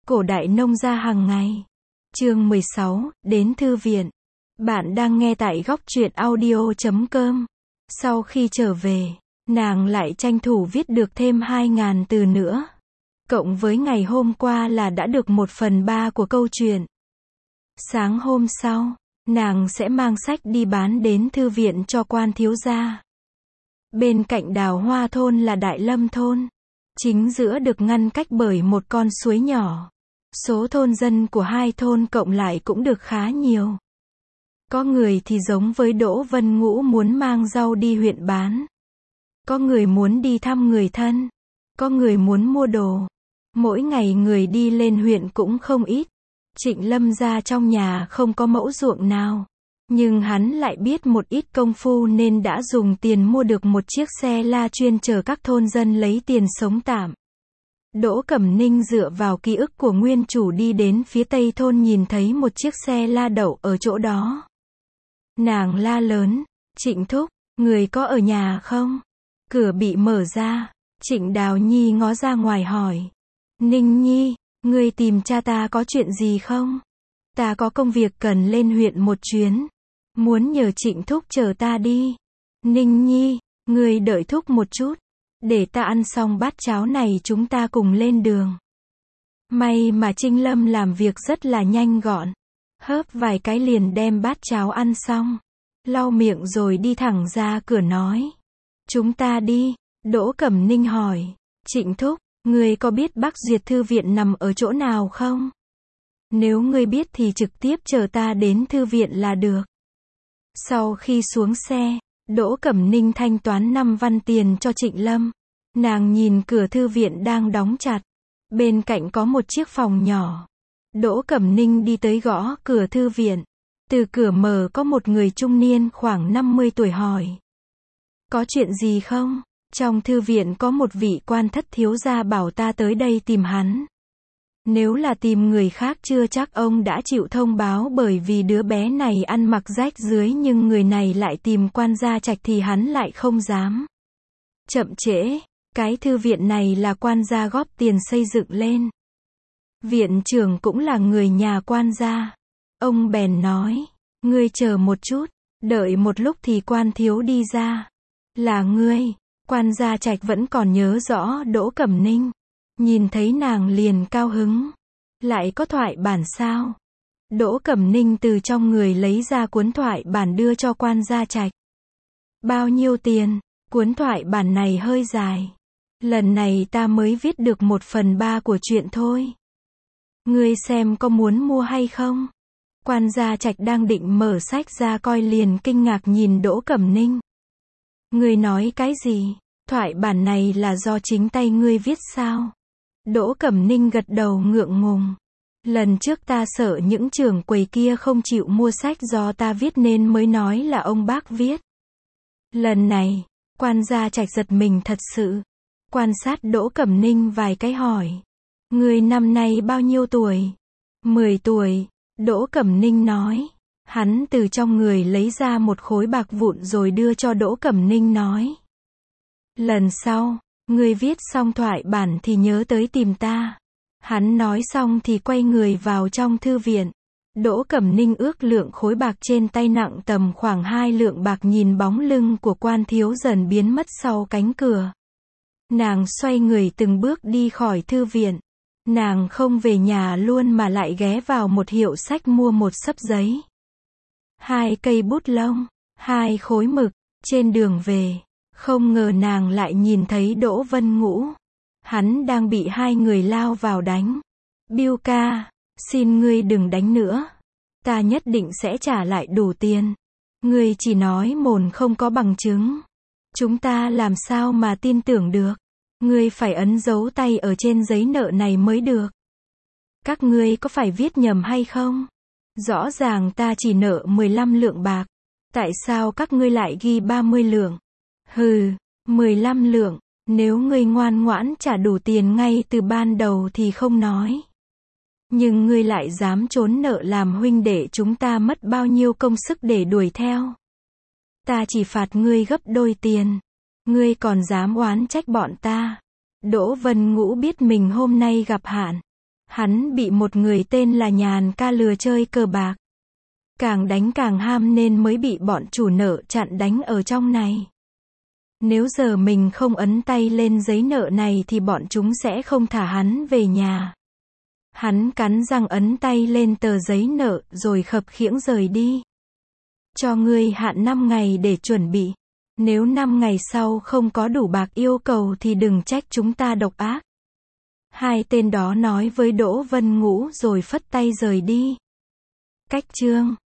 Cổ đại nông gia hàng ngày. Chương 16, đến thư viện. Bạn đang nghe tại góc truyện audio.com. Sau khi trở về, nàng lại tranh thủ viết được thêm 2.000 từ nữa. Cộng với ngày hôm qua là đã được 1/3 của câu chuyện. Sáng hôm sau, nàng sẽ mang sách đi bán đến thư viện cho quan thiếu gia. Bên cạnh Đào Hoa thôn là Đại Lâm thôn. Chính giữa được ngăn cách bởi một con suối nhỏ. Số thôn dân của hai thôn cộng lại cũng được khá nhiều. Có người thì giống với Đỗ Vân Ngũ muốn mang rau đi huyện bán. Có người muốn đi thăm người thân. Có người muốn mua đồ. Mỗi ngày người đi lên huyện cũng không ít. Trịnh Lâm gia trong nhà không có mẫu ruộng nào. Nhưng hắn lại biết một ít công phu nên đã dùng tiền mua được một chiếc xe la chuyên chở các thôn dân lấy tiền sống tạm. Đỗ Cẩm Ninh dựa vào ký ức của nguyên chủ đi đến phía tây thôn nhìn thấy một chiếc xe la đậu ở chỗ đó. Nàng la lớn, Trịnh thúc, người có ở nhà không? Cửa bị mở ra, Trịnh Đào Nhi ngó ra ngoài hỏi. Ninh Nhi, ngươi tìm cha ta có chuyện gì không? Ta có công việc cần lên huyện một chuyến. Muốn nhờ Trịnh thúc chở ta đi. Ninh Nhi, ngươi đợi thúc một chút. Để ta ăn xong bát cháo này chúng ta cùng lên đường. May mà Trinh Lâm làm việc rất là nhanh gọn. Hớp vài cái liền đem bát cháo ăn xong. Lau miệng rồi đi thẳng ra cửa nói. Chúng ta đi. Đỗ Cẩm Ninh hỏi. Trịnh thúc, ngươi có biết Bắc Duyệt thư viện nằm ở chỗ nào không? Nếu ngươi biết thì trực tiếp chở ta đến thư viện là được. Sau khi xuống xe, Đỗ Cẩm Ninh thanh toán 5 văn tiền cho Trịnh Lâm. Nàng nhìn cửa thư viện đang đóng chặt. Bên cạnh có một chiếc phòng nhỏ. Đỗ Cẩm Ninh đi tới gõ cửa thư viện. Từ cửa mở có một người trung niên khoảng 50 tuổi hỏi. Có chuyện gì không? Trong thư viện có một vị quan thất thiếu gia bảo ta tới đây tìm hắn. Nếu là tìm người khác chưa chắc ông đã chịu thông báo bởi vì đứa bé này ăn mặc rách rưới nhưng người này lại tìm quan gia trạch thì hắn lại không dám. Chậm trễ, cái thư viện này là quan gia góp tiền xây dựng lên. Viện trưởng cũng là người nhà quan gia. Ông bèn nói, ngươi chờ một chút, đợi một lúc thì quan thiếu đi ra. Là ngươi, quan gia trạch vẫn còn nhớ rõ Đỗ Cẩm Ninh. Nhìn thấy nàng liền cao hứng. Lại có thoại bản sao? Đỗ Cẩm Ninh từ trong người lấy ra cuốn thoại bản đưa cho quan gia trạch. Bao nhiêu tiền? Cuốn thoại bản này hơi dài. Lần này ta mới viết được 1/3 của chuyện thôi. Ngươi xem có muốn mua hay không? Quan gia trạch đang định mở sách ra coi liền kinh ngạc nhìn Đỗ Cẩm Ninh. Ngươi nói cái gì? Thoại bản này là do chính tay ngươi viết sao? Đỗ Cẩm Ninh gật đầu ngượng ngùng. Lần trước ta sợ những trưởng quầy kia không chịu mua sách do ta viết nên mới nói là ông bác viết. Lần này, quan gia trạch giật mình thật sự. Quan sát Đỗ Cẩm Ninh vài cái hỏi. Người năm nay bao nhiêu tuổi? 10 tuổi, Đỗ Cẩm Ninh nói. Hắn từ trong người lấy ra một khối bạc vụn rồi đưa cho Đỗ Cẩm Ninh nói. Lần sau, ngươi viết xong thoại bản thì nhớ tới tìm ta. Hắn nói xong thì quay người vào trong thư viện. Đỗ Cẩm Ninh ước lượng khối bạc trên tay nặng tầm khoảng 2 lượng bạc nhìn bóng lưng của quan thiếu dần biến mất sau cánh cửa. Nàng xoay người từng bước đi khỏi thư viện. Nàng không về nhà luôn mà lại ghé vào một hiệu sách mua một xấp giấy. 2 cây bút lông, 2 khối mực. Trên đường về, không ngờ nàng lại nhìn thấy Đỗ Vân Ngũ. Hắn đang bị 2 người lao vào đánh. Biêu ca, xin ngươi đừng đánh nữa. Ta nhất định sẽ trả lại đủ tiền. Ngươi chỉ nói mồn không có bằng chứng. Chúng ta làm sao mà tin tưởng được. Ngươi phải ấn dấu tay ở trên giấy nợ này mới được. Các ngươi có phải viết nhầm hay không? Rõ ràng ta chỉ nợ 15 lượng bạc. Tại sao các ngươi lại ghi 30 lượng? Hừ, 15 lượng. Nếu ngươi ngoan ngoãn trả đủ tiền ngay từ ban đầu thì không nói. Nhưng ngươi lại dám trốn nợ làm huynh đệ chúng ta mất bao nhiêu công sức để đuổi theo. Ta chỉ phạt ngươi gấp đôi tiền. Ngươi còn dám oán trách bọn ta. Đỗ Vân Ngũ biết mình hôm nay gặp hạn. Hắn bị một người tên là Nhàn Ca lừa chơi cờ bạc. Càng đánh càng ham nên mới bị bọn chủ nợ chặn đánh ở trong này. Nếu giờ mình không ấn tay lên giấy nợ này thì bọn chúng sẽ không thả hắn về nhà. Hắn cắn răng ấn tay lên tờ giấy nợ rồi khập khiễng rời đi. Cho ngươi hạn 5 ngày để chuẩn bị. Nếu 5 ngày sau không có đủ bạc yêu cầu thì đừng trách chúng ta độc ác. Hai tên đó nói với Đỗ Vân Ngũ rồi phất tay rời đi. Cách chương